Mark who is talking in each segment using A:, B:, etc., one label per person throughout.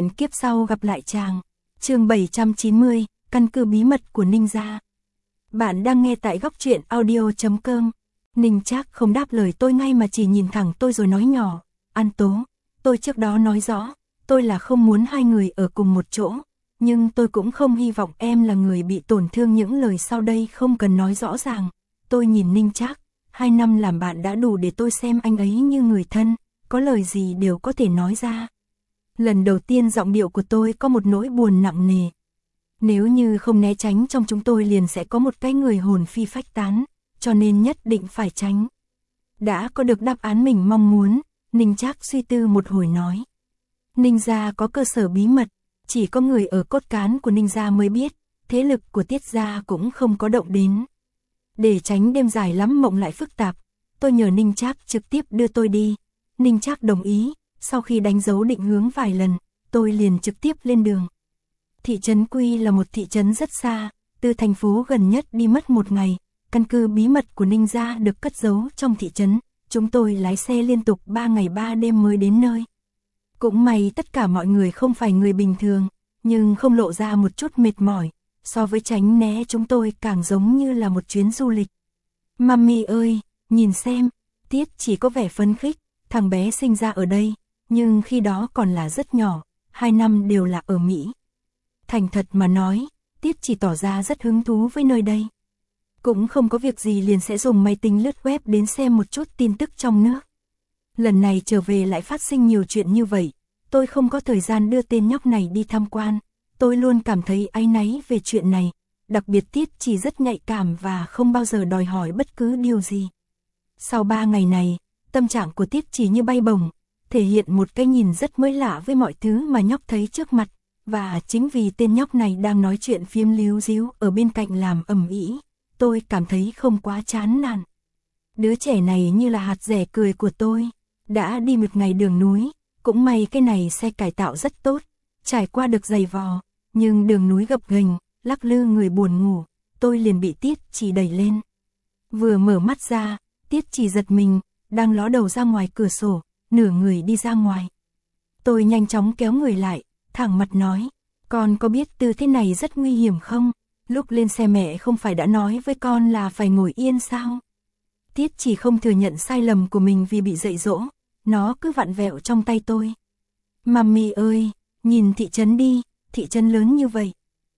A: Hẹn kiếp sau gặp lại chàng. Chương 790, căn cứ bí mật của Ninh gia. Bạn đang nghe tại góc truyện audio.com. Ninh Trác không đáp lời tôi ngay mà chỉ nhìn thẳng tôi rồi nói nhỏ, An Tố, tôi trước đó nói rõ, tôi là không muốn hai người ở cùng một chỗ, nhưng tôi cũng không hy vọng em là người bị tổn thương, những lời sau đây không cần nói rõ ràng. Tôi nhìn Ninh Trác, 2 năm làm bạn đã đủ để tôi xem anh ấy như người thân, có lời gì đều có thể nói ra. Lần đầu tiên giọng điệu của tôi có một nỗi buồn nặng nề. Nếu như không né tránh trong chúng tôi liền sẽ có một cái người hồn phi phách tán, cho nên nhất định phải tránh. Đã có được đáp án mình mong muốn, Ninh Trác suy tư một hồi nói. Ninh gia có cơ sở bí mật, chỉ có người ở cốt cán của Ninh gia mới biết, thế lực của Tiết gia cũng không có động đến. Để tránh đêm dài lắm mộng lại phức tạp, tôi nhờ Ninh Trác trực tiếp đưa tôi đi. Ninh Trác đồng ý, sau khi đánh dấu định hướng vài lần, tôi liền trực tiếp lên đường. Thị trấn Quy là một thị trấn rất xa, từ thành phố gần nhất đi mất 1 ngày, căn cứ bí mật của Ninh gia được cất giấu trong thị trấn, chúng tôi lái xe liên tục 3 ngày 3 đêm mới đến nơi. Cũng may tất cả mọi người không phải người bình thường, nhưng không lộ ra một chút mệt mỏi, so với tránh né chúng tôi càng giống như là một chuyến du lịch. Mami ơi, nhìn xem, Tiết chỉ có vẻ phấn khích, thằng bé sinh ra ở đây, nhưng khi đó còn là rất nhỏ, 2 năm đều là ở Mỹ. Thành thật mà nói, Tiết chỉ tỏ ra rất hứng thú với nơi đây. Cũng không có việc gì liền sẽ dùng máy tính lướt web đến xem một chút tin tức trong nước. Lần này trở về lại phát sinh nhiều chuyện như vậy, tôi không có thời gian đưa tên nhóc này đi tham quan. Tôi luôn cảm thấy áy náy về chuyện này, đặc biệt Tiết chỉ rất nhạy cảm và không bao giờ đòi hỏi bất cứ điều gì. Sau 3 ngày này, tâm trạng của Tiết chỉ như bay bổng, thể hiện một cái nhìn rất mới lạ với mọi thứ mà nhóc thấy trước mặt, và chính vì tên nhóc này đang nói chuyện phiếm líu díu ở bên cạnh làm ầm ĩ, tôi cảm thấy không quá chán nản. Đứa trẻ này như là hạt rẻ cười của tôi, đã đi 1 ngày đường núi, cũng may cái này xe cải tạo rất tốt, trải qua được dày vò, nhưng đường núi gập ghềnh, lắc lư người buồn ngủ, tôi liền bị Tiết chỉ đẩy lên. Vừa mở mắt ra, Tiết chỉ giật mình, đang ló đầu ra ngoài cửa sổ, nửa người đi ra ngoài. Tôi nhanh chóng kéo người lại, thẳng mặt nói, con có biết tư thế này rất nguy hiểm không? Lúc lên xe mẹ không phải đã nói với con là phải ngồi yên sao? Tiết chỉ không thừa nhận sai lầm của mình vì bị dạy dỗ, nó cứ vặn vẹo trong tay tôi. Mami ơi, nhìn thị trấn đi, thị trấn lớn như vậy.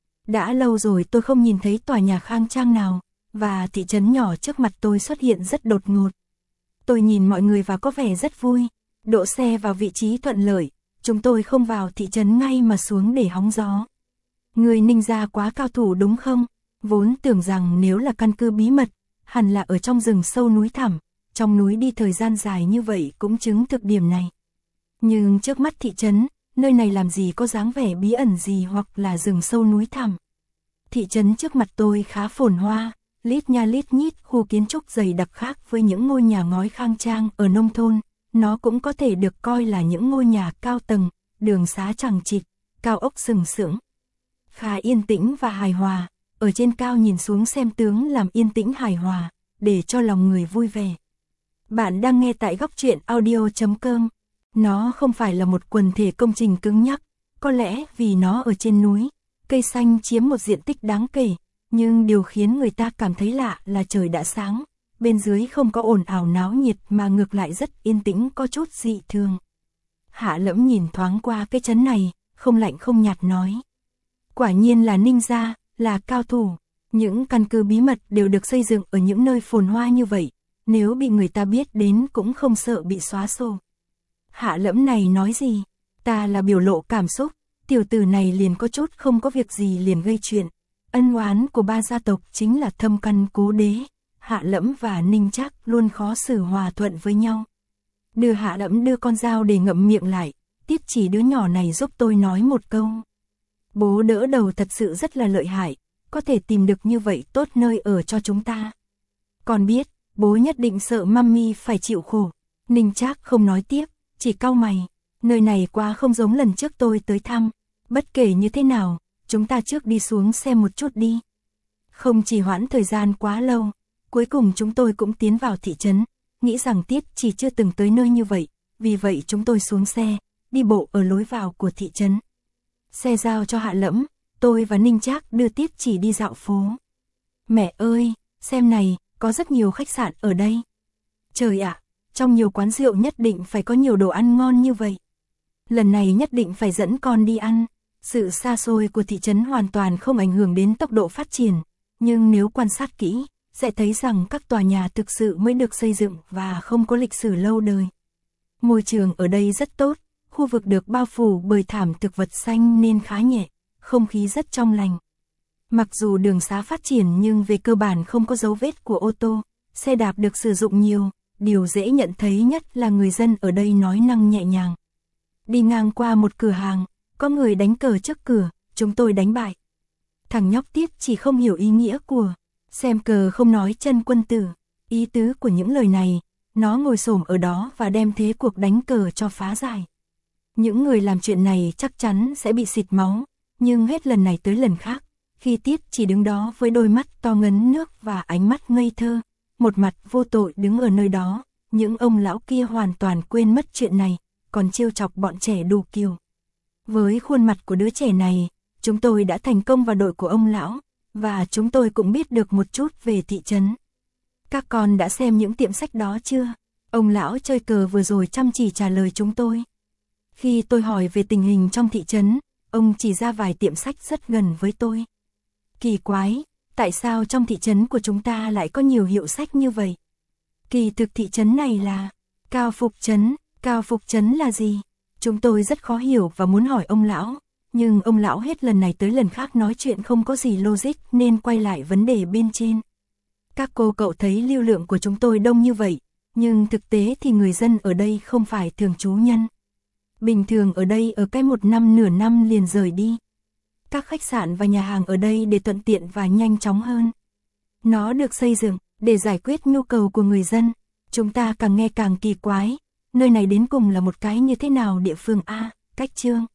A: Đã lâu rồi tôi không nhìn thấy tòa nhà khang trang nào, và thị trấn nhỏ trước mặt tôi xuất hiện rất đột ngột. Tôi nhìn mọi người và có vẻ rất vui, đỗ xe vào vị trí thuận lợi, chúng tôi không vào thị trấn ngay mà xuống để hóng gió. Người Ninh gia quá cao thủ đúng không? Vốn tưởng rằng nếu là căn cứ bí mật, hẳn là ở trong rừng sâu núi thẳm, trong núi đi thời gian dài như vậy cũng chứng thực điểm này. Nhưng trước mắt thị trấn, nơi này làm gì có dáng vẻ bí ẩn gì hoặc là rừng sâu núi thẳm. Thị trấn trước mặt tôi khá phồn hoa, lít nha lít nhít khu kiến trúc dày đặc khác với những ngôi nhà ngói khang trang ở nông thôn, nó cũng có thể được coi là những ngôi nhà cao tầng, đường xá chằng chịt, cao ốc sừng sững. Khá yên tĩnh và hài hòa, ở trên cao nhìn xuống xem tướng làm yên tĩnh hài hòa, để cho lòng người vui vẻ. Bạn đang nghe tại góc truyện audio.com. Nó không phải là một quần thể công trình cứng nhắc, có lẽ vì nó ở trên núi, cây xanh chiếm một diện tích đáng kể, nhưng điều khiến người ta cảm thấy lạ là trời đã sáng, bên dưới không có ồn ào náo nhiệt mà ngược lại rất yên tĩnh, có chút dị thường. Hạ Lẫm nhìn thoáng qua cái trấn này, không lạnh không nhạt nói. Quả nhiên là Ninh gia, là cao thủ, những căn cứ bí mật đều được xây dựng ở những nơi phồn hoa như vậy, nếu bị người ta biết đến cũng không sợ bị xóa sổ. Hạ Lẫm này nói gì? Ta là biểu lộ cảm xúc, tiểu tử này liền có chút không có việc gì liền gây chuyện. Ân oán của 3 gia tộc chính là thâm căn cố đế, Hạ Lẫm và Ninh Trác luôn khó xử hòa thuận với nhau. Hạ Lẫm đưa con dao để ngậm miệng lại, Tiết chỉ đứa nhỏ này giúp tôi nói một câu. Bố đỡ đầu thật sự rất là lợi hại, có thể tìm được như vậy tốt nơi ở cho chúng ta. Còn biết, bố nhất định sợ mami phải chịu khổ. Ninh Trác không nói tiếp, chỉ cau mày, nơi này quá không giống lần trước tôi tới thăm, bất kể như thế nào, chúng ta trước đi xuống xem một chút đi. Không trì hoãn thời gian quá lâu, cuối cùng chúng tôi cũng tiến vào thị trấn, nghĩ rằng Tiết chỉ chưa từng tới nơi như vậy, vì vậy chúng tôi xuống xe, đi bộ ở lối vào của thị trấn, Xe giao cho Hạ Lẫm, tôi và Ninh Trác đưa Tiết Chỉ đi dạo phố. Mẹ ơi, xem này, có rất nhiều khách sạn ở đây. Trời ạ, trong nhiều quán rượu nhất định phải có nhiều đồ ăn ngon như vậy. Lần này nhất định phải dẫn con đi ăn. Sự xa xôi của thị trấn hoàn toàn không ảnh hưởng đến tốc độ phát triển, nhưng nếu quan sát kỹ, sẽ thấy rằng các tòa nhà thực sự mới được xây dựng và không có lịch sử lâu đời. Môi trường ở đây rất tốt, khu vực được bao phủ bởi thảm thực vật xanh nên khá nhẹ, không khí rất trong lành. Mặc dù đường xá phát triển nhưng về cơ bản không có dấu vết của ô tô, xe đạp được sử dụng nhiều, điều dễ nhận thấy nhất là người dân ở đây nói năng nhẹ nhàng. Đi ngang qua một cửa hàng, có người đánh cờ trước cửa, chúng tôi đánh bại. Thằng nhóc Tiết Chỉ không hiểu ý nghĩa của xem cờ không nói chân quân tử. Ý tứ của những lời này, nó ngồi xổm ở đó và đem thế cuộc đánh cờ cho phá giải. Những người làm chuyện này chắc chắn sẽ bị xịt máu, nhưng hết lần này tới lần khác, khi Tiết Chỉ đứng đó với đôi mắt to ngấn nước và ánh mắt ngây thơ, một mặt vô tội đứng ở nơi đó, những ông lão kia hoàn toàn quên mất chuyện này, còn trêu chọc bọn trẻ đủ kiểu. Với khuôn mặt của đứa trẻ này, chúng tôi đã thành công vào đội của ông lão, và chúng tôi cũng biết được một chút về thị trấn. Các con đã xem những tiệm sách đó chưa? Ông lão chơi cờ vừa rồi chăm chỉ trả lời chúng tôi. Khi tôi hỏi về tình hình trong thị trấn, ông chỉ ra vài tiệm sách rất gần với tôi. Kỳ quái, tại sao trong thị trấn của chúng ta lại có nhiều hiệu sách như vậy? Kỳ thực thị trấn này là Cao Phục Trấn. Cao Phục Trấn là gì? Chúng tôi rất khó hiểu và muốn hỏi ông lão, nhưng ông lão hết lần này tới lần khác nói chuyện không có gì logic nên quay lại vấn đề bên trên. Các cô cậu thấy lưu lượng của chúng tôi đông như vậy, nhưng thực tế thì người dân ở đây không phải thường trú nhân. Bình thường ở đây ở cái một năm nửa năm liền rời đi. Các khách sạn và nhà hàng ở đây để thuận tiện và nhanh chóng hơn. Nó được xây dựng để giải quyết nhu cầu của người dân. Chúng ta càng nghe càng kỳ quái. Nơi này đến cùng là một cái như thế nào địa phương A, cách Chương?